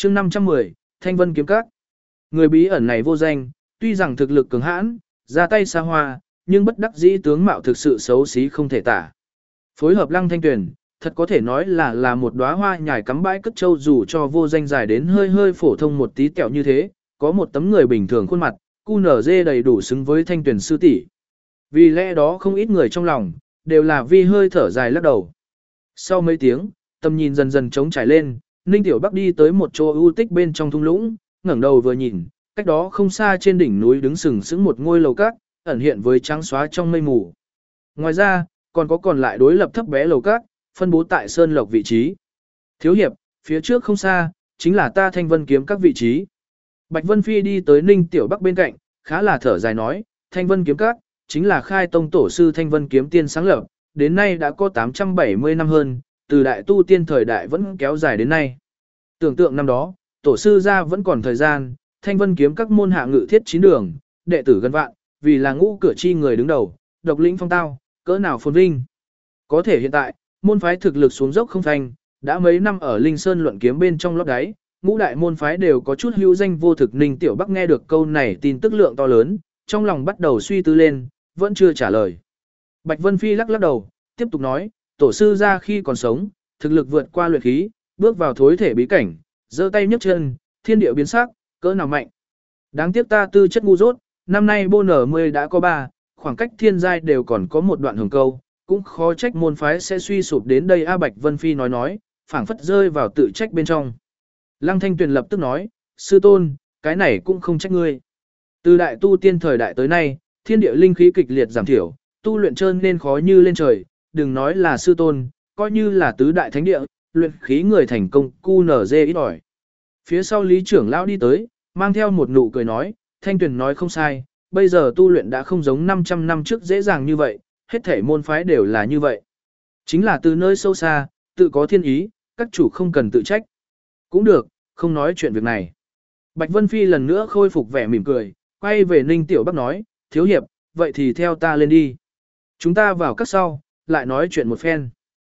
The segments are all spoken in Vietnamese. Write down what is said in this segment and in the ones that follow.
chương 510, Thanh Vân kiếm các. Người bí ẩn này vô danh, tuy rằng thực lực cường hãn, ra tay xa hoa, nhưng bất đắc dĩ tướng mạo thực sự xấu xí không thể tả. Phối hợp Lăng Thanh Tuyền, thật có thể nói là một đóa hoa nhài cắm bãi cất châu, dù cho vô danh dài đến hơi hơi phổ thông một tí tẹo như thế, có một tấm người bình thường khuôn mặt, QNZ đầy đủ xứng với Thanh Tuyền sư tỷ. Vì lẽ đó không ít người trong lòng đều là vi hơi thở dài lắc đầu. Sau mấy tiếng, tầm nhìn dần dần trống trải lên, Ninh Tiểu Bắc đi tới một chỗ ưu tích bên trong thung lũng, ngẩng đầu vừa nhìn, cách đó không xa trên đỉnh núi đứng sừng sững một ngôi lầu các, ẩn hiện với trắng xóa trong mây mù. Ngoài ra, còn lại đối lập thấp bé lầu các, phân bố tại sơn lộc vị trí. Thiếu hiệp, phía trước không xa, chính là ta Thanh Vân kiếm các vị trí. Bạch Vân Phi đi tới Ninh Tiểu Bắc bên cạnh, khá là thở dài nói, Thanh Vân kiếm các, chính là khai tông tổ sư Thanh Vân kiếm tiên sáng lập, đến nay đã có 870 năm hơn, từ đại tu tiên thời đại vẫn kéo dài đến nay. Tưởng tượng năm đó, tổ sư ra vẫn còn thời gian, Thanh Vân kiếm các môn hạ ngự thiết 9 đường, đệ tử gần vạn, vì là ngũ cửa chi người đứng đầu, độc lĩnh phong tao, cỡ nào phồn vinh. Có thể hiện tại, môn phái thực lực xuống dốc không thành, đã mấy năm ở Linh Sơn luận kiếm bên trong lót đáy, ngũ đại môn phái đều có chút hữu danh vô thực. Ninh Tiểu Bắc nghe được câu này tin tức lượng to lớn, trong lòng bắt đầu suy tư lên, vẫn chưa trả lời. Bạch Vân Phi lắc đầu, tiếp tục nói, tổ sư ra khi còn sống, thực lực vượt qua luyện khí, bước vào thối thể bí cảnh, giơ tay nhấc chân, thiên địa biến sắc, cỡ nào mạnh. Đáng tiếc ta tư chất ngu dốt, năm nay bô nở 10 đã có 3, khoảng cách thiên giai đều còn có một đoạn hồng câu, cũng khó trách môn phái sẽ suy sụp đến đây. A Bạch Vân Phi nói, phảng phất rơi vào tự trách bên trong. Lăng Thanh Tuyền lập tức nói, sư tôn, cái này cũng không trách ngươi. Từ đại tu tiên thời đại tới nay, thiên địa linh khí kịch liệt giảm thiểu, tu luyện trơn nên khó như lên trời, đừng nói là sư tôn, coi như là tứ đại thánh địa, luyện khí người thành công QNZ ít ỏi. Phía sau lý trưởng lão đi tới, mang theo một nụ cười nói, Thanh Tuyền nói không sai, bây giờ tu luyện đã không giống 500 năm trước dễ dàng như vậy, hết thể môn phái đều là như vậy. Chính là từ nơi sâu xa, tự có thiên ý, các chủ không cần tự trách. Cũng được, không nói chuyện việc này. Bạch Vân Phi lần nữa khôi phục vẻ mỉm cười, quay về Ninh Tiểu Bắc nói, thiếu hiệp, vậy thì theo ta lên đi. Chúng ta vào các sau, lại nói chuyện một phen.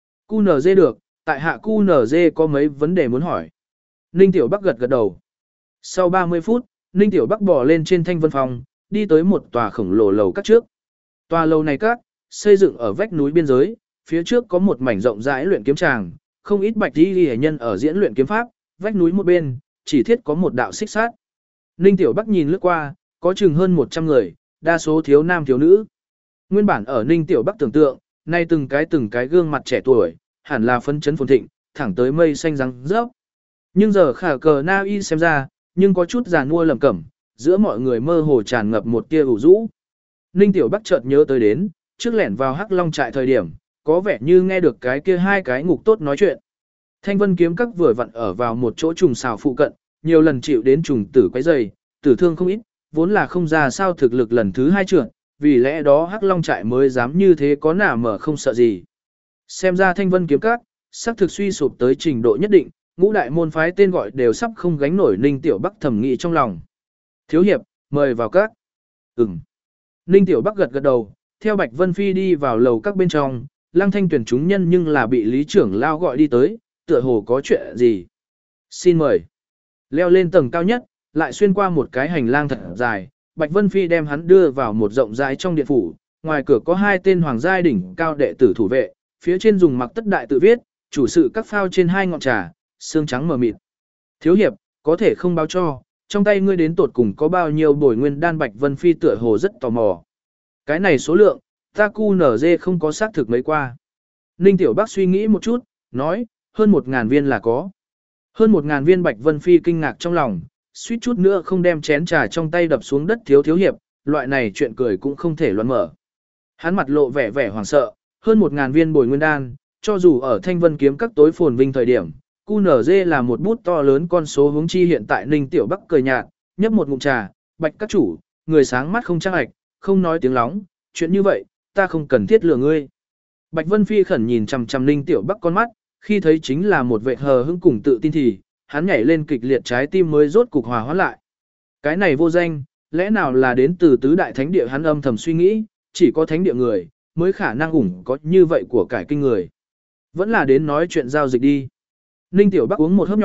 QNZ được, tại hạ QNZ có mấy vấn đề muốn hỏi. Ninh Tiểu Bắc gật đầu. Sau 30 phút, Ninh Tiểu Bắc bò lên trên Thanh Vân Phòng, đi tới một tòa khổng lồ lầu các trước. Tòa lầu này các, xây dựng ở vách núi biên giới, phía trước có một mảnh rộng rãi luyện kiếm tràng, không ít bạch y hệ nhân ở diễn luyện kiếm pháp, vách núi một bên, chỉ thiết có một đạo xích sát. Ninh Tiểu Bắc nhìn lướt qua, có chừng hơn 100 người, đa số thiếu nam thiếu nữ. Nguyên bản ở Ninh Tiểu Bắc tưởng tượng, nay từng cái gương mặt trẻ tuổi, hẳn là phấn chấn phồn thịnh, thẳng tới mây xanh răng rớp. Nhưng giờ khả cờ na y xem ra, nhưng có chút già nua lầm cẩm, giữa mọi người mơ hồ tràn ngập một tia ủ rũ. Ninh Tiểu Bắc chợt nhớ tới đến, trước lẻn vào Hắc Long trại thời điểm, có vẻ như nghe được cái kia hai cái ngục tốt nói chuyện. Thanh Vân kiếm các vừa vặn ở vào một chỗ trùng xào phụ cận, nhiều lần chịu đến trùng tử quấy rầy, tử thương không ít, vốn là không ra sao thực lực lần thứ 2 trượt, vì lẽ đó Hắc Long trại mới dám như thế, có nả mở không sợ gì. Xem ra Thanh Vân kiếm các, xác thực suy sụp tới trình độ nhất định, ngũ đại môn phái tên gọi đều sắp không gánh nổi. Ninh Tiểu Bắc thầm nghĩ trong lòng. Thiếu hiệp, mời vào các. Ninh Tiểu Bắc gật đầu, theo Bạch Vân Phi đi vào lầu các bên trong, Lăng Thanh Tuyền chúng nhân nhưng là bị lý trưởng lao gọi đi tới, tựa hồ có chuyện gì. Xin mời. Leo lên tầng cao nhất, lại xuyên qua một cái hành lang thật dài, Bạch Vân Phi đem hắn đưa vào một rộng rãi trong điện phủ, ngoài cửa có 2 tên hoàng giai đỉnh cao đệ tử thủ vệ, phía trên dùng mặc tất đại tự viết, chủ sự các phao trên 2 ngọn trà, xương trắng mờ mịt. Thiếu hiệp, có thể không báo cho, trong tay ngươi đến tột cùng có bao nhiêu bồi nguyên đan? Bạch Vân Phi tựa hồ rất tò mò. Cái này số lượng, ta QNZ không có xác thực mấy qua. Ninh Tiểu Bắc suy nghĩ một chút, nói, hơn 1.000 viên là có. Hơn 1.000 viên. Bạch Vân Phi kinh ngạc trong lòng, suýt chút nữa không đem chén trà trong tay đập xuống đất. Thiếu hiệp, loại này chuyện cười cũng không thể loạn mở. Hắn mặt lộ vẻ hoảng sợ, hơn 1.000 viên bồi nguyên đan, cho dù ở Thanh Vân kiếm các tối phồn vinh thời điểm, QNZ là một bút to lớn con số, huống chi hiện tại. Ninh Tiểu Bắc cười nhạt, nhấp một ngụm trà, Bạch các chủ, người sáng mắt không trăng ạch, không nói tiếng lóng, chuyện như vậy, ta không cần thiết lừa ngươi. Bạch Vân Phi khẩn nhìn chằm chằm Ninh Tiểu Bắc con mắt, khi thấy chính là một vệ hờ hững cùng tự tin thì, hắn nhảy lên kịch liệt, trái tim mới rốt cục hòa hoãn lại. Cái này vô danh, lẽ nào là đến từ tứ đại thánh địa? Hắn âm thầm suy nghĩ, chỉ có thánh địa người mới khả năng ủng có như vậy của cải kinh người. Vẫn là đến nói chuyện giao dịch đi. Ninh Tiểu Bắc uống một hớp nhỏ,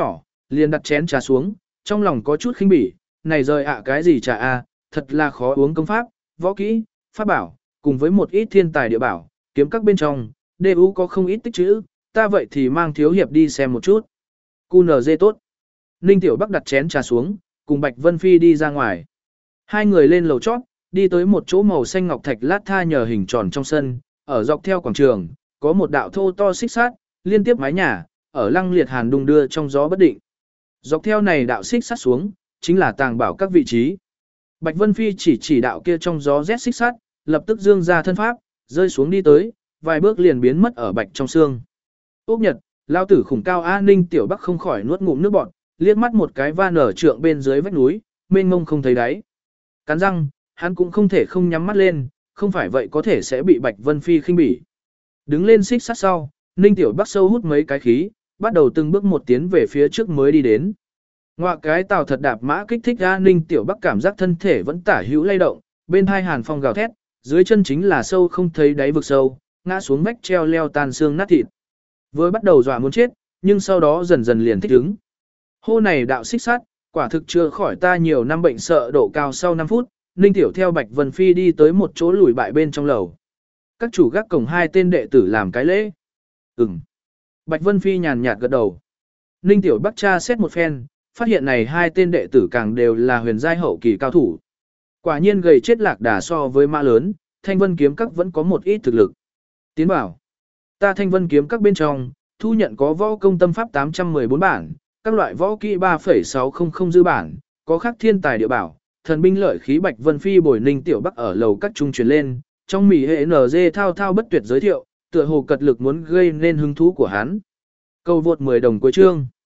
liền đặt chén trà xuống, trong lòng có chút khinh bỉ, này rời cái gì trà thật là khó uống công pháp, võ kỹ, pháp bảo, cùng với một ít thiên tài địa bảo, kiếm các bên trong, DU có không ít tích chữ, ta vậy thì mang thiếu hiệp đi xem một chút. QNZ tốt. Ninh Tiểu Bắc đặt chén trà xuống, cùng Bạch Vân Phi đi ra ngoài. Hai người lên lầu chót, đi tới một chỗ màu xanh ngọc thạch lát tha nhờ hình tròn trong sân, ở dọc theo quảng trường, có một đạo thô to xích sắt, liên tiếp mái nhà, ở lăng liệt hàn đung đưa trong gió bất định. Dọc theo này đạo xích sắt xuống, chính là tàng bảo các vị trí. Bạch Vân Phi chỉ đạo kia trong gió rét xích sắt, lập tức dương ra thân pháp, rơi xuống đi tới, vài bước liền biến mất ở bạch trong xương. Úc Nhật, lao tử khủng cao A Ninh Tiểu Bắc không khỏi nuốt ngụm nước bọt, liếc mắt một cái va nở trượng bên dưới vách núi, mênh mông không thấy đáy. Cắn răng, hắn cũng không thể không nhắm mắt lên, không phải vậy có thể sẽ bị Bạch Vân Phi khinh bỉ. Đứng lên xích sắt sau, Ninh Tiểu Bắc sâu hút mấy cái khí, bắt đầu từng bước một tiến về phía trước mới đi đến. Ngoạ cái tàu thật đạp mã kích thích A Ninh Tiểu Bắc cảm giác thân thể vẫn tả hữu lay động, bên hai hàn phong gào thét, dưới chân chính là sâu không thấy đáy vực sâu, ngã xuống vách treo leo tan xương nát thịt. Vừa bắt đầu dọa muốn chết, nhưng sau đó dần dần liền thích ứng. Hô này đạo xích sát, quả thực chưa khỏi ta nhiều năm bệnh sợ độ cao sau 5 phút, Ninh Tiểu theo Bạch Vân Phi đi tới một chỗ lùi bại bên trong lầu. Các chủ gác cổng hai tên đệ tử làm cái lễ. Bạch Vân Phi nhàn nhạt gật đầu. Ninh Tiểu Bắc tra xét một phen, phát hiện này hai tên đệ tử càng đều là huyền giai hậu kỳ cao thủ. Quả nhiên gầy chết lạc đà so với mã lớn, Thanh Vân kiếm các vẫn có một ít thực lực. Tiến bảo, ta Thanh Vân kiếm các bên trong, thu nhận có võ công tâm pháp 814 bản, các loại võ kỹ 3,600 dư bản, có khắc thiên tài địa bảo, thần binh lợi khí. Bạch Vân Phi bồi Ninh Tiểu Bắc ở lầu các trung truyền lên, trong mỉ hệ NG thao thao bất tuyệt giới thiệu, tựa hồ cật lực muốn gây nên hứng thú của hắn. Câu vượt 10 đồng cuối chương.